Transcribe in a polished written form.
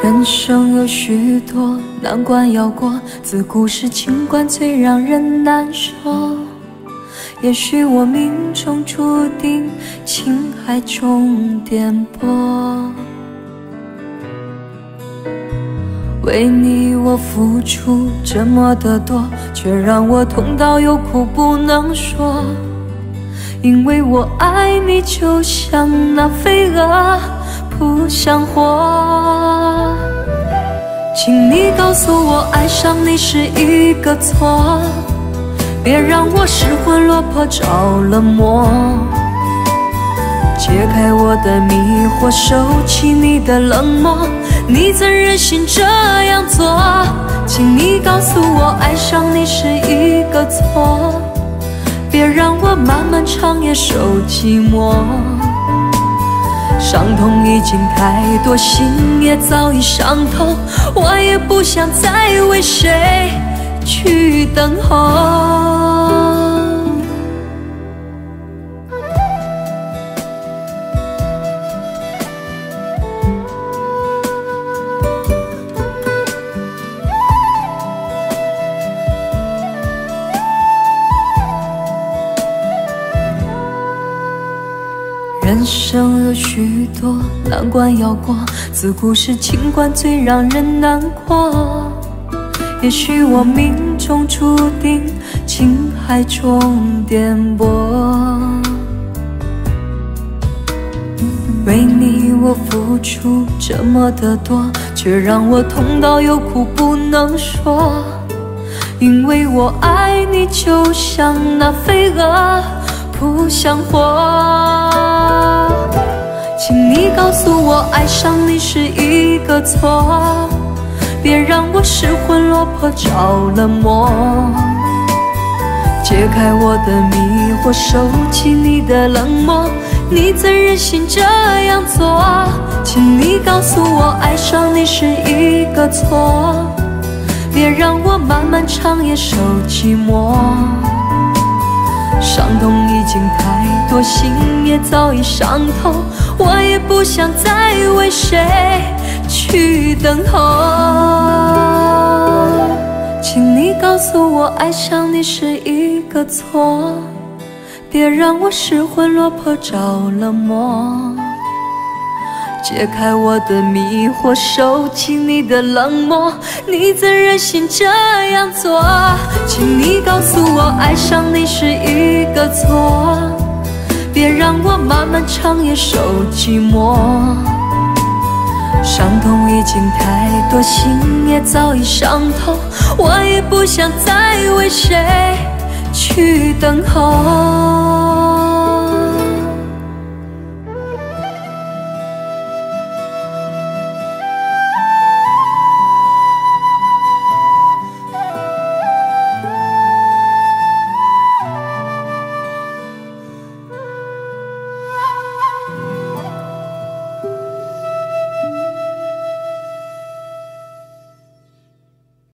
人生有许多难关要过，自古是情关最让人难受。也许我命中注定情海中颠簸，为你我付出这么的多，却让我痛到有苦不能说。因为我爱你就像那飞蛾扑向火，请你告诉我爱上你是一个错，别让我失魂落魄着了魔。解开我的迷惑，收起你的冷漠，你怎忍心这样做？请你告诉我爱上你是一个错，别让我漫漫长夜受寂寞。伤痛已经太多，心也早已伤透，我也不想再为谁去等候。人生有许多难关要过，自古是情关最让人难过。也许我命中注定情海中颠簸，为你我付出这么的多，却让我痛到有苦不能说。因为我爱你就像那飞蛾扑向火，请你告诉我爱上你是一个错，别让我失魂落魄着了魔。解开我的迷惑，收起你的冷漠，你怎忍心这样做？请你告诉我爱上你是一个错，别让我漫漫长夜受寂寞。伤痛已经太多，心也早已伤透，我也不想再为谁去等候。请你告诉我爱上你是一个错，别让我失魂落魄着了魔。解开我的迷惑，收起你的冷漠，你怎忍心这样做？请你告诉我爱上你是一个错，别让我漫漫长夜受寂寞。伤痛已经太多，心也早已伤透，我也不想再为谁去等候。